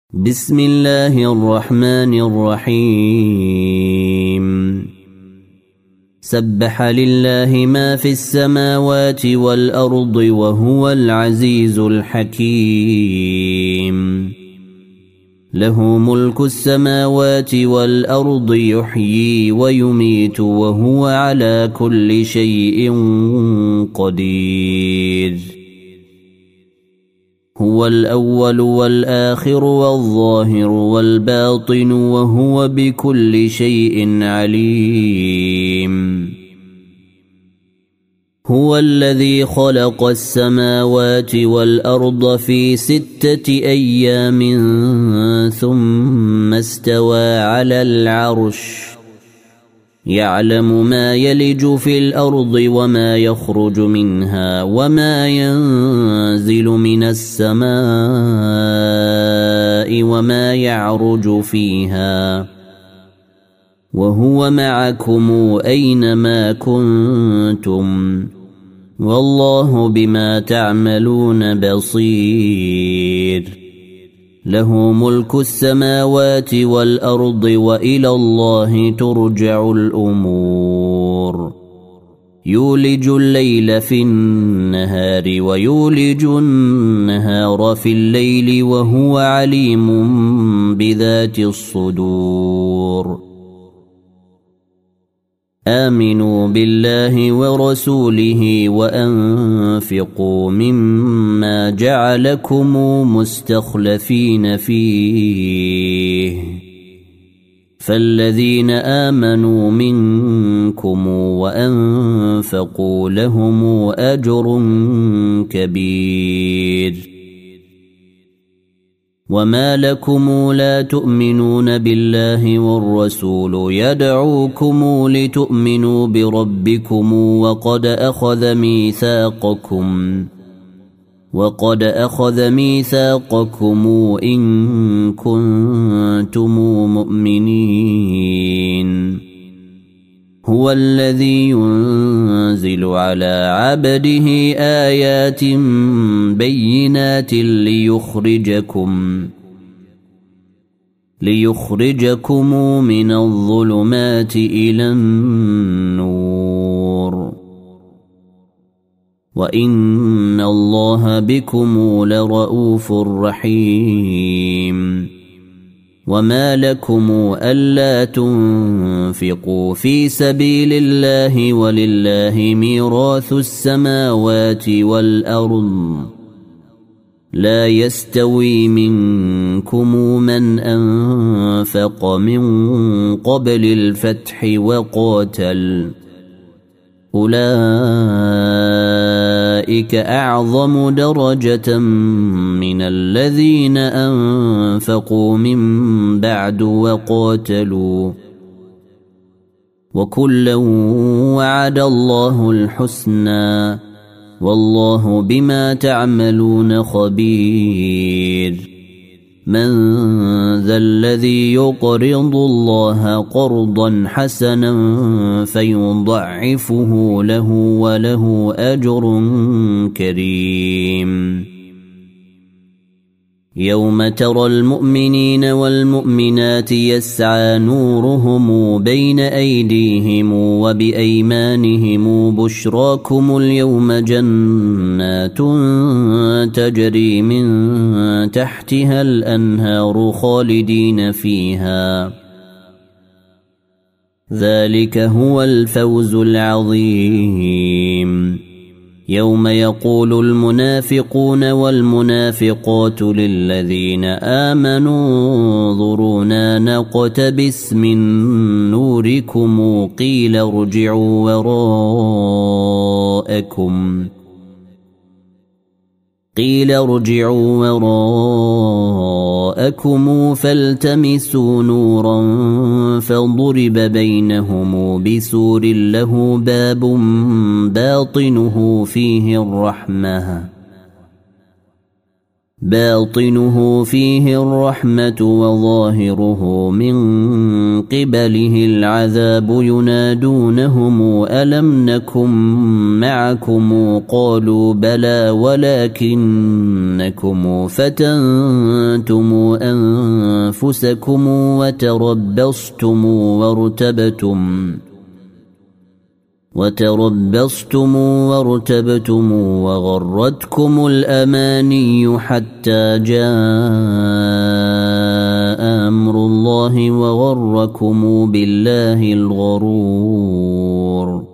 بسم الله الرحمن الرحيم سبح لله ما في السماوات والأرض وهو العزيز الحكيم له ملك السماوات والأرض يحيي ويميت وهو على كل شيء قدير هو الأول والآخر والظاهر والباطن وهو بكل شيء عليم هو الذي خلق السماوات والأرض في 6 أيام ثم استوى على العرش يعلم ما يلج في الأرض وما يخرج منها وما ينزل من السماء وما يعرج فيها وهو معكم أينما كنتم والله بما تعملون بصير له ملك السماوات والأرض وإلى الله ترجع الأمور يولج الليل في النهار ويولج النهار في الليل وهو عليم بذات الصدور آمنوا بالله ورسوله وأنفقوا مما جعلكم مستخلفين فيه فالذين آمنوا منكم وأنفقوا لهم أجر كبير وما لكم لا تؤمنون بالله والرسول يدعوكم لتؤمنوا بربكم وقد أخذ ميثاقكم إن كنتم مؤمنين هو الذي ينزل على عبده آيات بينات ليخرجكم من الظلمات إلى النور وإن الله بكم لرؤوف رحيم وما لكم ألا تنفقوا في سبيل الله ولله ميراث السماوات والأرض لا يستوي منكم من أنفق من قبل الفتح وقاتل أولئك أعظم درجة من الذين أنفقوا من بعد وقاتلوا وكلا وعد الله الحسنى والله بما تعملون خبير من ذا الذي يقرض الله قرضا حسنا فيضعفه له وله أجر كريم يوم ترى المؤمنين والمؤمنات يسعى نورهم بين أيديهم وبأيمانهم بشراكم اليوم جنات تجري من تحتها الأنهار خالدين فيها ذلك هو الفوز العظيم يوم يقول المنافقون والمنافقات للذين آمنوا انظرونا نقتبس من نوركم قيل ارجعوا وراءكم فالتمسوا نورا فضرب بينهم بسور له باب باطنه فيه الرحمة باطنه فيه الرحمة وظاهره من قبله العذاب ينادونهم ألم نكن معكم قالوا بلى ولكنكم فتنتم أنفسكم وتربصتم وارتبتم وغرتكم الأماني حتى جاء أمر الله وغركم بالله الغرور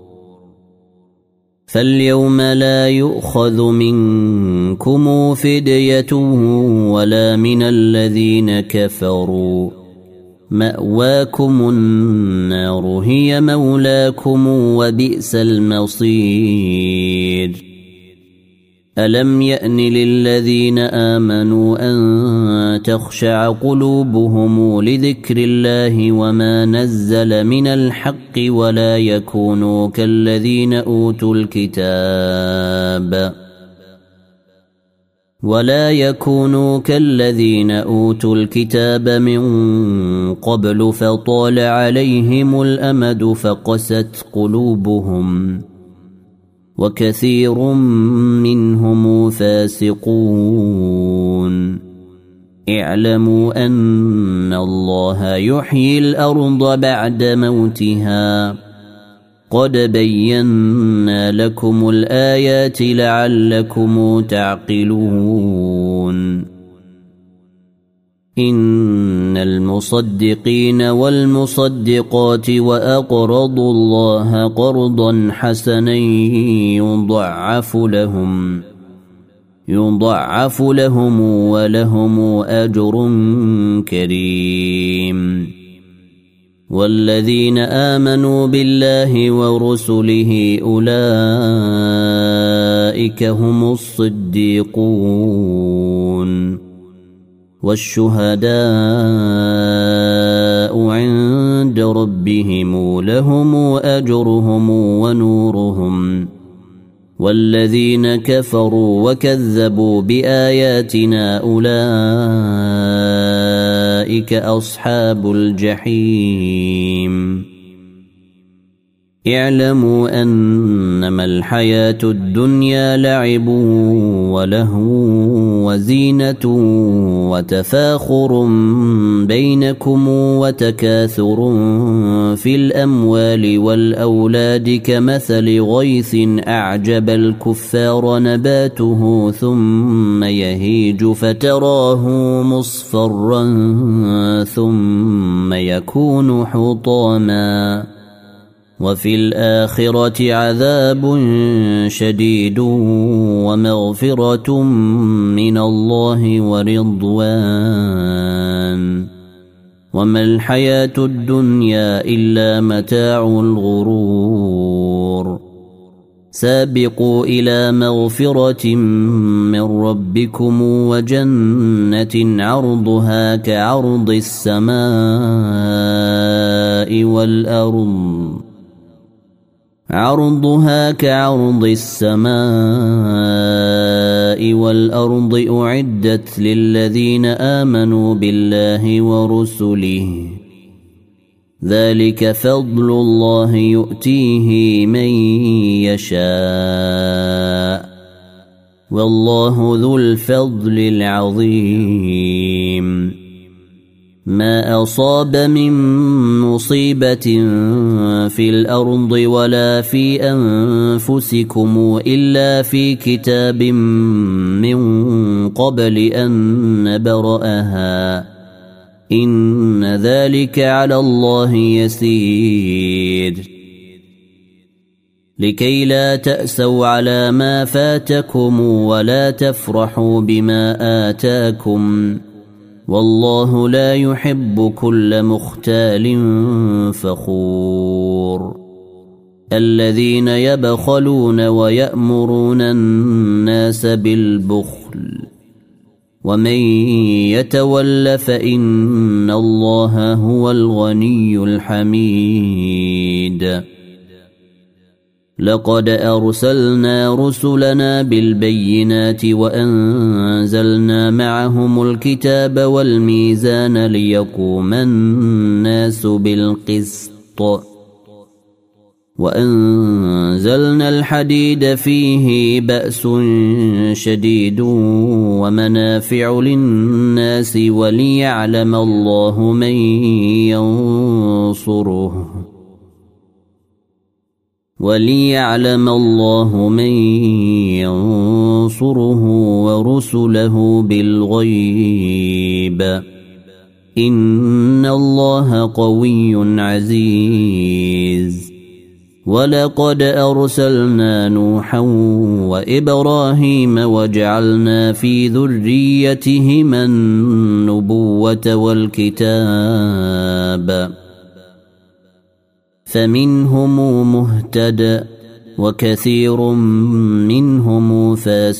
فاليوم لا يؤخذ منكم فدية ولا من الذين كفروا مأواكم النار هي مولاكم وبئس المصير ألم يأن للذين آمنوا أن تخشع قلوبهم لذكر الله وما نزل من الحق ولا يكونوا كالذين أوتوا الكتاب من قبل فطال عليهم الأمد فقست قلوبهم وكثير منهم فاسقون اعلموا أن الله يحيي الأرض بعد موتها قد بينا لكم الآيات لعلكم تعقلون إن المصدقين والمصدقات وأقرضوا الله قرضا حسنا يضاعف لهم ولهم أجر كريم والذين آمنوا بالله ورسله أولئك هم الصديقون والشهداء عند ربهم لهم أجرهم ونورهم والذين كفروا وكذبوا بآياتنا أولئك أصحاب الجحيم اعلموا أنما الحياة الدنيا لعب ولهو وزينة وتفاخر بينكم وتكاثر في الأموال والأولاد كمثل غيث أعجب الكفار نباته ثم يهيج فتراه مصفرا ثم يكون حطاما وفي الآخرة عذاب شديد ومغفرة من الله ورضوان وما الحياة الدنيا إلا متاع الغرور سابقوا إلى مغفرة من ربكم وجنة عرضها كعرض السماء والأرض أعدت للذين آمنوا بالله ورسله ذلك فضل الله يؤتيه من يشاء والله ذو الفضل العظيم ما أصاب من مصيبة في الأرض ولا في أنفسكم إلا في كتاب من قبل أن نبرأها إن ذلك على الله يسير لكي لا تأسوا على ما فاتكم ولا تفرحوا بما آتاكم والله لا يحب كل مختال فخور الذين يبخلون ويأمرون الناس بالبخل ومن يتول فإن الله هو الغني الحميد لقد أرسلنا رسلنا بالبينات وأنزلنا معهم الكتاب والميزان ليقوم الناس بالقسط وأنزلنا الحديد فيه بأس شديد ومنافع للناس وليعلم الله من ينصره ورسله بالغيب إن الله قوي عزيز ولقد أرسلنا نوحا وإبراهيم وجعلنا في ذريتهما النبوة والكتاب فمنهم مهتد وكثير منهم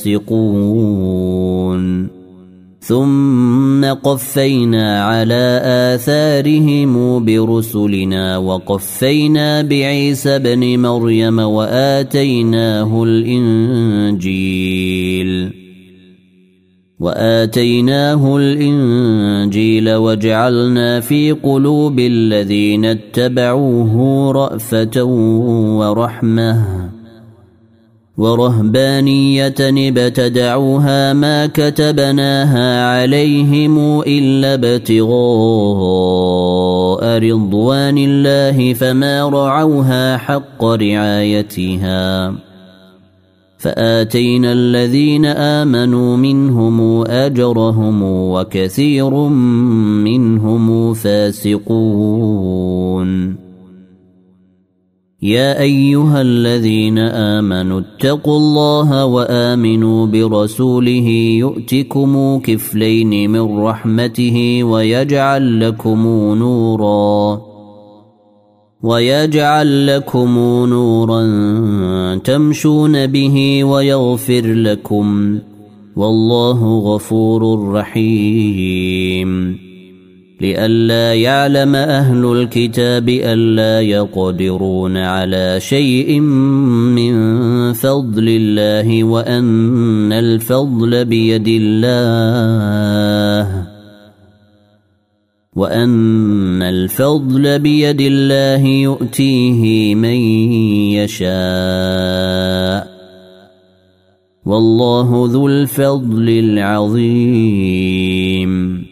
فاسقون ثم قفينا على آثارهم برسلنا وقفينا بعيسى ابن مريم وآتيناه الإنجيل وجعلنا في قلوب الذين اتبعوه رأفة ورهبانية ابتدعوها ما كتبناها عليهم إلا ابتغاء رضوان الله فما رعوها حق رعايتها فآتينا الذين آمنوا منهم أجرهم وكثير منهم فاسقون يا أيها الذين آمنوا اتقوا الله وآمنوا برسوله يؤتكم كفلين من رحمته ويجعل لكم نورا تمشون به ويغفر لكم والله غفور رحيم لئلا يعلم أهل الكتاب ألا يقدرون على شيء من فضل الله وأن الفضل بيد الله يؤتيه من يشاء والله ذو الفضل العظيم